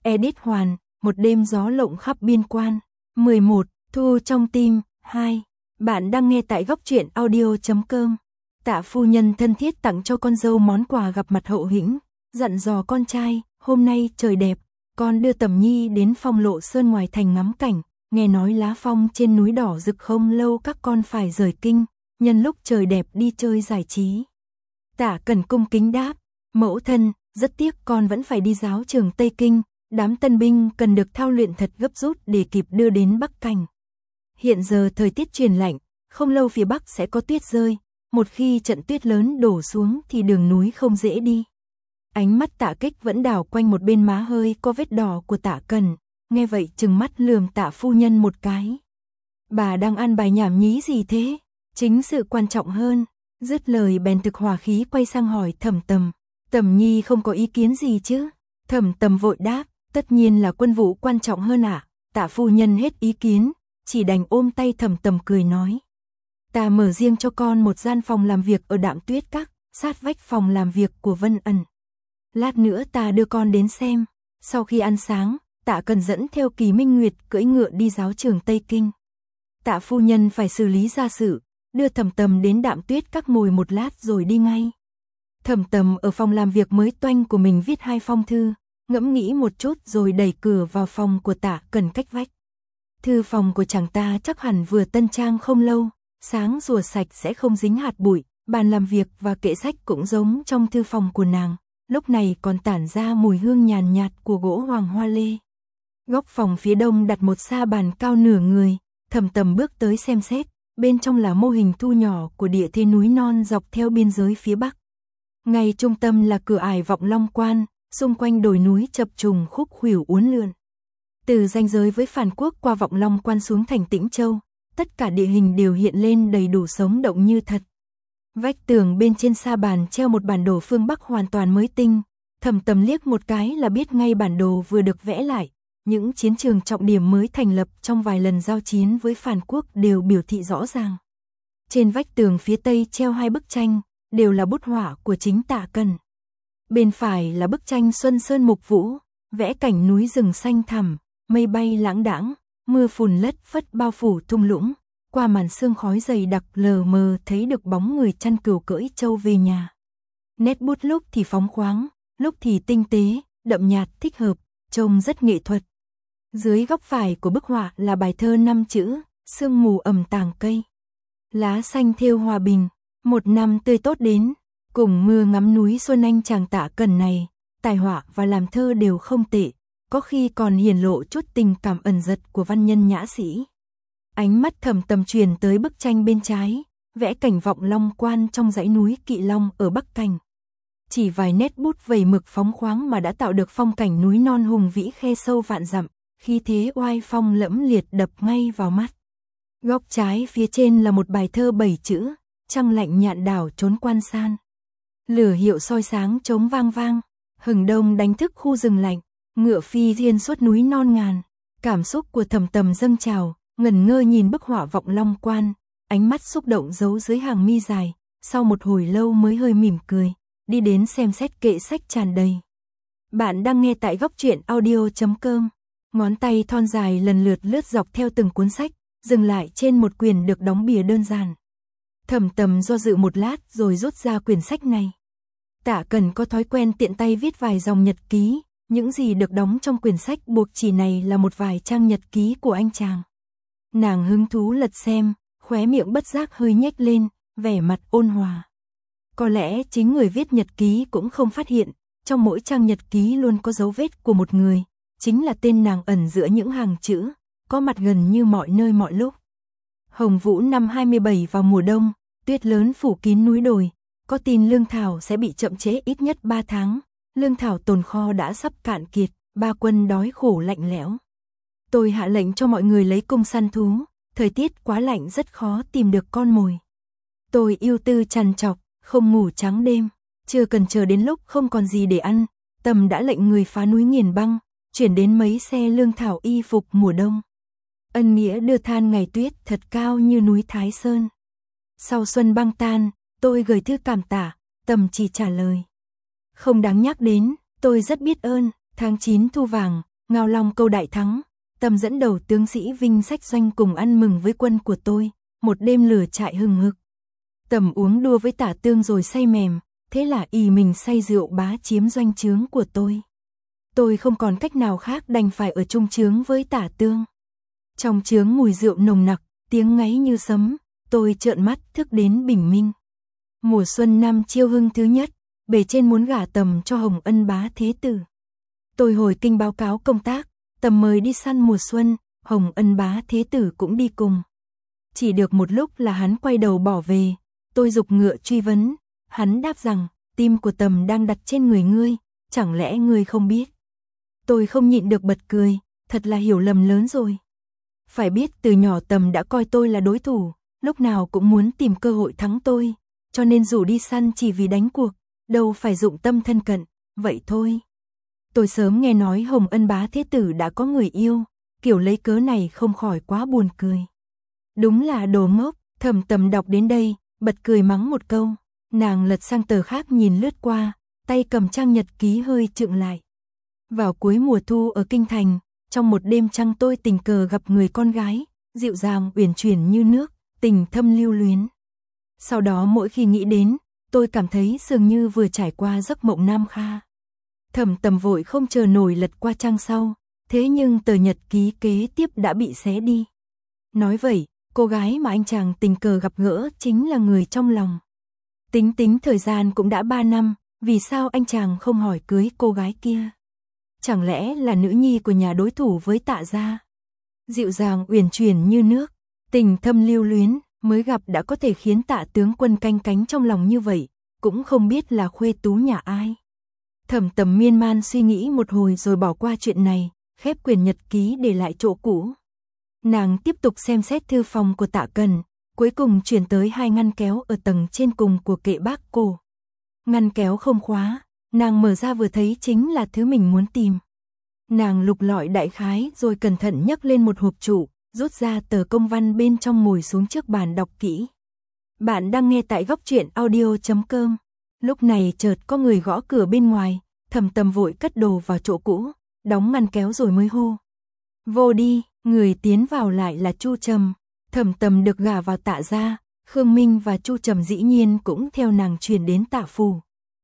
Edit Hoàn, một đêm gió lộng khắp biên quan. 11. Thu trong tim. 2. Bạn đang nghe tại góc truyện audio.com. Tạ phu nhân thân thiết tặng cho con dâu món quà gặp mặt hậu hĩnh, dặn dò con trai, hôm nay trời đẹp, con đưa Tầm Nhi đến phong Lộ Sơn ngoài thành ngắm cảnh, nghe nói lá phong trên núi đỏ rực không lâu các con phải rời kinh, nhân lúc trời đẹp đi chơi giải trí. Tạ Cần cung kính đáp, mẫu thân, rất tiếc con vẫn phải đi giáo trường Tây Kinh, đám tân binh cần được thao luyện thật gấp rút để kịp đưa đến Bắc Cảnh. Hiện giờ thời tiết chuyển lạnh, không lâu phía Bắc sẽ có tuyết rơi, một khi trận tuyết lớn đổ xuống thì đường núi không dễ đi. Ánh mắt Tạ Kích vẫn đảo quanh một bên má hơi có vết đỏ của Tạ Cần, nghe vậy trừng mắt lườm Tạ phu nhân một cái. Bà đang ăn bài nhảm nhí gì thế? Chính sự quan trọng hơn. Dứt lời bèn thực hòa khí quay sang hỏi Thẩm Tầm. Tầm Nhi không có ý kiến gì chứ? Thẩm Tầm vội đáp, tất nhiên là quân vụ quan trọng hơn ạ. Tạ phu nhân hết ý kiến, chỉ đành ôm tay Thẩm Tầm cười nói. Ta mở riêng cho con một gian phòng làm việc ở Đạm Tuyết Các, sát vách phòng làm việc của Vân Ẩn. Lát nữa ta đưa con đến xem. Sau khi ăn sáng, Tạ Cần dẫn theo Kỳ Minh Nguyệt cưỡi ngựa đi giáo trường Tây Kinh. Tạ phu nhân phải xử lý gia sự, đưa Thẩm Tầm đến Đạm Tuyết Các ngồi một lát rồi đi ngay. Thẩm Tầm ở phòng làm việc mới toanh của mình viết 2 phong thư, ngẫm nghĩ một chút rồi đẩy cửa vào phòng của Tạ Cần cách vách. Thư phòng của chàng ta chắc hẳn vừa tân trang không lâu, sáng rùa sạch sẽ không dính hạt bụi, bàn làm việc và kệ sách cũng giống trong thư phòng của nàng, lúc này còn tản ra mùi hương nhàn nhạt của gỗ hoàng hoa lê. Góc phòng phía đông đặt một sa bàn cao nửa người, Thẩm Tầm bước tới xem xét, bên trong là mô hình thu nhỏ của địa thế núi non dọc theo biên giới phía Bắc. Ngay trung tâm là cửa ải Vọng Long Quan, xung quanh đồi núi chập trùng khúc khuỷu uốn lượn. Từ ranh giới với Phàn Quốc qua Vọng Long Quan xuống thành Tĩnh Châu, tất cả địa hình đều hiện lên đầy đủ sống động như thật. Vách tường bên trên sa bàn treo một bản đồ phương Bắc hoàn toàn mới tinh, Thẩm Tầm liếc một cái là biết ngay bản đồ vừa được vẽ lại, những chiến trường trọng điểm mới thành lập trong vài lần giao chiến với Phàn Quốc đều biểu thị rõ ràng. Trên vách tường phía tây treo 2 bức tranh, đều là bút họa của chính Tạ Cần. Bên phải là bức tranh Xuân Sơn Mục Vũ, vẽ cảnh núi rừng xanh thẳm, mây bay lãng đãng, mưa phùn lất phất bao phủ thung lũng, qua màn sương khói dày đặc lờ mờ thấy được bóng người chăn cừu cưỡi trâu về nhà. Nét bút lúc thì phóng khoáng, lúc thì tinh tế, đậm nhạt thích hợp, trông rất nghệ thuật. Dưới góc phải của bức họa là bài thơ 5 chữ, sương mù ẩm tàng cây. Lá xanh thêu hòa bình, một năm tươi tốt đến, cùng mưa ngắm núi xuân anh chàng Tạ Cần này, tài họa và làm thơ đều không tệ, có khi còn hiển lộ chút tình cảm ẩn dật của văn nhân nhã sĩ. Ánh mắt Thẩm Tầm truyền tới bức tranh bên trái, vẽ cảnh Vọng Long Quan trong dãy núi Kỵ Long ở Bắc Cảnh. Chỉ vài nét bút vẩy mực phóng khoáng mà đã tạo được phong cảnh núi non hùng vĩ khe sâu vạn dặm, khi thế oai phong lẫm liệt đập ngay vào mắt. Góc trái phía trên là một bài thơ 7 chữ, trăng lạnh nhạn đảo trốn quan san. Lửa hiệu soi sáng trống vang vang, hừng đông đánh thức khu rừng lạnh, ngựa phi thiên suốt núi non ngàn. Cảm xúc của Thẩm Tầm dâng trào, ngẩn ngơ nhìn bức họa Vọng Long Quan, ánh mắt xúc động giấu dưới hàng mi dài, sau một hồi lâu mới hơi mỉm cười, đi đến xem xét kệ sách tràn đầy. Bạn đang nghe tại góc truyện audio.com. Ngón tay thon dài lần lượt lướt dọc theo từng cuốn sách, dừng lại trên một quyển được đóng bìa đơn giản. Thẩm Tầm do dự một lát rồi rút ra quyển sách này. Tạ Cần có thói quen tiện tay viết vài dòng nhật ký, những gì được đóng trong quyển sách buộc chỉ này là một vài trang nhật ký của anh chàng. Nàng hứng thú lật xem, khóe miệng bất giác hơi nhếch lên, vẻ mặt ôn hòa. Có lẽ chính người viết nhật ký cũng không phát hiện, trong mỗi trang nhật ký luôn có dấu vết của một người, chính là tên nàng ẩn giữa những hàng chữ, có mặt gần như mọi nơi mọi lúc. Hồng Vũ năm 27 vào mùa đông, tuyết lớn phủ kín núi đồi, có tin lương thảo sẽ bị chậm trễ ít nhất 3 tháng, lương thảo tồn kho đã sắp cạn kiệt, ba quân đói khổ lạnh lẽo. Tôi hạ lệnh cho mọi người lấy cung săn thú, thời tiết quá lạnh rất khó tìm được con mồi. Tôi ưu tư trằn trọc, không ngủ trắng đêm, chưa cần chờ đến lúc không còn gì để ăn, Tầm đã lệnh người phá núi nghiền băng, chuyển đến mấy xe lương thảo y phục mùa đông. Ân nghĩa đưa than ngày tuyết thật cao như núi Thái Sơn. Sau xuân băng tan, tôi gửi thư cảm tạ, Tầm chỉ trả lời. Không đáng nhắc đến, tôi rất biết ơn, tháng 9 thu vàng, Ngao Long câu đại thắng, Tầm dẫn đầu tướng sĩ Vinh Sách Doanh cùng ăn mừng với quân của tôi, một đêm lửa trại hừng hực. Tầm uống đua với Tả Tương rồi say mềm, thế là ì mình say rượu bá chiếm doanh trướng của tôi. Tôi không còn cách nào khác đành phải ở chung trướng với Tả Tương. Trong trướng mùi rượu nồng nặc, tiếng ngáy như sấm, tôi trợn mắt thức đến bình minh. Mùa xuân năm Chiêu Hưng thứ nhất, bề trên muốn gả Tầm cho Hồng Ân bá thế tử. Tôi hồi kinh báo cáo công tác, Tầm mời đi săn mùa xuân, Hồng Ân bá thế tử cũng đi cùng. Chỉ được một lúc là hắn quay đầu bỏ về, tôi giục ngựa truy vấn, hắn đáp rằng, tim của Tầm đang đặt trên người ngươi, chẳng lẽ ngươi không biết. Tôi không nhịn được bật cười, thật là hiểu lầm lớn rồi. Phải biết từ nhỏ Tầm đã coi tôi là đối thủ, lúc nào cũng muốn tìm cơ hội thắng tôi, cho nên rủ đi săn chỉ vì đánh cuộc, đâu phải dụng tâm thân cận, vậy thôi. Tôi sớm nghe nói Hồng Ân bá thế tử đã có người yêu, kiểu lấy cớ này không khỏi quá buồn cười. Đúng là đồ ngốc. Tầm đọc đến đây, bật cười mắng một câu, nàng lật sang tờ khác nhìn lướt qua, tay cầm trang nhật ký hơi chững lại. Vào cuối mùa thu ở kinh thành, trong một đêm trăng tôi tình cờ gặp người con gái, dịu dàng uyển chuyển như nước, tình thâm lưu luyến. Sau đó mỗi khi nghĩ đến, tôi cảm thấy dường như vừa trải qua giấc mộng Nam Kha. Tầm vội không chờ nổi lật qua trang sau, thế nhưng tờ nhật ký kế tiếp đã bị xé đi. Nói vậy, cô gái mà anh chàng tình cờ gặp gỡ chính là người trong lòng. Tính thời gian cũng đã 3 năm, vì sao anh chàng không hỏi cưới cô gái kia? Chẳng lẽ là nữ nhi của nhà đối thủ với Tạ gia? Dịu dàng uyển chuyển như nước, tình thâm lưu luyến, mới gặp đã có thể khiến Tạ tướng quân canh cánh trong lòng như vậy, cũng không biết là khuê tú nhà ai. Tầm miên man suy nghĩ một hồi rồi bỏ qua chuyện này, khép quyển nhật ký để lại chỗ cũ. Nàng tiếp tục xem xét thư phòng của Tạ Cần, cuối cùng chuyển tới 2 ngăn kéo ở tầng trên cùng của kệ bác cổ. Ngăn kéo không khóa, nàng mở ra vừa thấy chính là thứ mình muốn tìm. Nàng lục lọi đại khái rồi cẩn thận nhấc lên một hộp trụ, rút ra tờ công văn bên trong ngồi xuống trước bàn đọc kỹ. Bạn đang nghe tại góc truyện audio.com. Lúc này chợt có người gõ cửa bên ngoài, Tầm vội cất đồ vào chỗ cũ, đóng ngăn kéo rồi mới hô. Vô đi. Người tiến vào lại là Chu Trầm. Tầm được gả vào Tạ gia, Khương Minh và Chu Trầm dĩ nhiên cũng theo nàng chuyển đến Tạ phủ.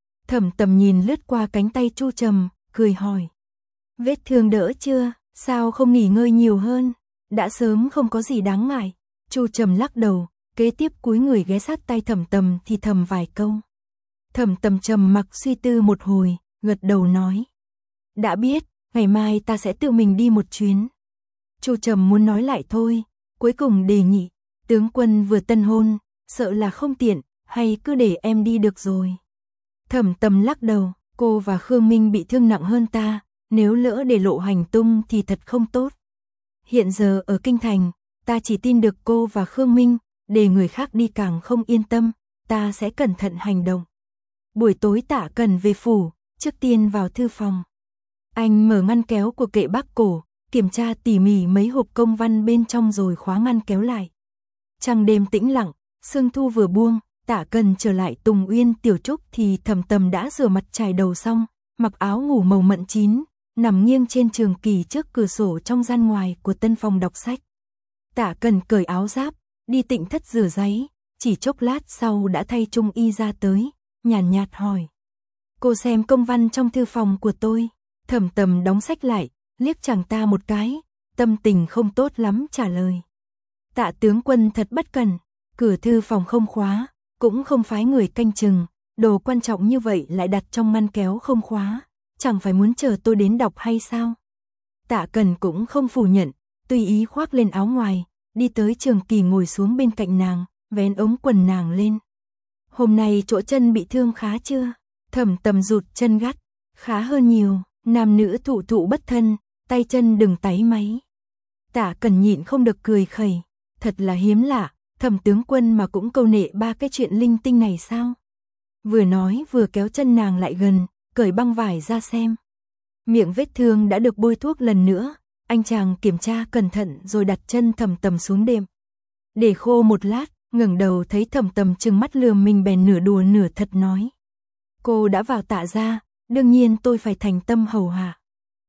Tầm nhìn lướt qua cánh tay Chu Trầm, cười hỏi. Vết thương đỡ chưa, sao không nghỉ ngơi nhiều hơn, đã sớm không có gì đáng ngại. Chu Trầm lắc đầu, kế tiếp cúi người ghé sát tay Tầm thì thầm vài câu. Tầm trầm mặc suy tư một hồi, gật đầu nói. Đã biết, ngày mai ta sẽ tự mình đi một chuyến. Chu Trầm muốn nói lại thôi, cuối cùng đề nghị, tướng quân vừa tân hôn, sợ là không tiện, hay cứ để em đi được rồi. Tầm lắc đầu, cô và Khương Minh bị thương nặng hơn ta, nếu lỡ để lộ hành tung thì thật không tốt. Hiện giờ ở kinh thành, ta chỉ tin được cô và Khương Minh, để người khác đi càng không yên tâm, ta sẽ cẩn thận hành động. Buổi tối Tạ Cần về phủ, trước tiên vào thư phòng. Anh mở ngăn kéo của kệ bác cổ, kiểm tra tỉ mỉ mấy hộp công văn bên trong rồi khóa ngăn kéo lại. Trăng đêm tĩnh lặng, sương thu vừa buông, Tạ Cần trở lại Tùng Uyên Tiểu Trúc thì Tầm đã rửa mặt chải đầu xong, mặc áo ngủ màu mận chín, nằm nghiêng trên trường kỷ trước cửa sổ trong gian ngoài của tân phòng đọc sách. Tạ Cần cởi áo giáp, đi Tịnh thất rửa giấy, chỉ chốc lát sau đã thay trung y ra tới, nhàn nhạt hỏi. Cô xem công văn trong thư phòng của tôi. Tầm đóng sách lại, liếc chàng ta một cái, tâm tình không tốt lắm trả lời. Tạ tướng quân thật bất cẩn, cửa thư phòng không khóa, cũng không phái người canh chừng, đồ quan trọng như vậy lại đặt trong ngăn kéo không khóa, chẳng phải muốn chờ tôi đến đọc hay sao? Tạ Cần cũng không phủ nhận, tùy ý khoác lên áo ngoài, đi tới Trường Kỳ ngồi xuống bên cạnh nàng, vén ống quần nàng lên. Hôm nay chỗ chân bị thương khá chưa? Tầm rụt chân gắt, khá hơn nhiều, nam nữ thụ bất thân, tay chân đừng táy máy. Tạ Cần nhịn không được cười khẩy, thật là hiếm lạ, Thẩm tướng quân mà cũng câu nệ 3 cái chuyện linh tinh này sao? Vừa nói vừa kéo chân nàng lại gần, cởi băng vải ra xem. Miệng vết thương đã được bôi thuốc lần nữa, anh chàng kiểm tra cẩn thận rồi đặt chân Tầm xuống đệm. Để khô một lát, ngẩng đầu thấy Tầm trừng mắt lườm mình bèn nửa đùa nửa thật nói. Cô đã vào Tạ gia, đương nhiên tôi phải thành tâm hầu hạ.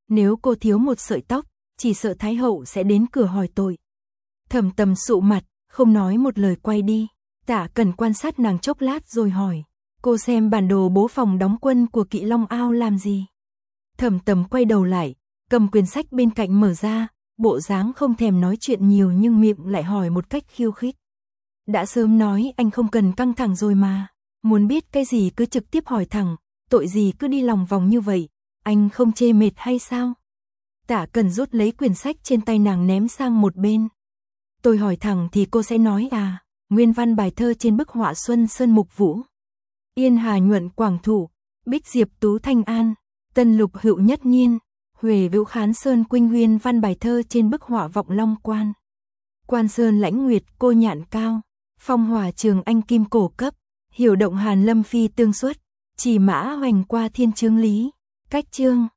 Nếu cô thiếu một sợi tóc, chỉ sợ Thái hậu sẽ đến cửa hỏi tội. Thẩm Tầm sụ mặt, không nói một lời quay đi. Tạ Cần quan sát nàng chốc lát rồi hỏi, cô xem bản đồ bố phòng đóng quân của Kỵ Long Ao làm gì? Thẩm Tầm quay đầu lại, cầm quyển sách bên cạnh mở ra, bộ dáng không thèm nói chuyện nhiều nhưng miệng lại hỏi một cách khiêu khích. Đã sớm nói anh không cần căng thẳng rồi mà, muốn biết cái gì cứ trực tiếp hỏi thẳng, tội gì cứ đi lòng vòng như vậy, anh không chê mệt hay sao? Tạ Cần rút lấy quyển sách trên tay nàng ném sang một bên. Tôi hỏi thẳng thì cô sẽ nói à, nguyên văn bài thơ trên bức họa Xuân Sơn Mục Vũ. Yên Hà Nhuận Quảng Thủ, Bích Diệp Tú Thanh An, Tân Lục Hữu Nhất Nhiên, Huệ Vũ Khán Sơn Quynh Nguyên văn bài thơ trên bức họa Vọng Long Quan. Quan Sơn Lãnh Nguyệt Cô Nhạn Cao, Phong Hỏa Trường Anh Kim Cổ Cấp, Hiểu Động Hàn Lâm Phi Tương Xuất, Chỉ Mã Hoành Qua Thiên Chương Lý, Cách Chương.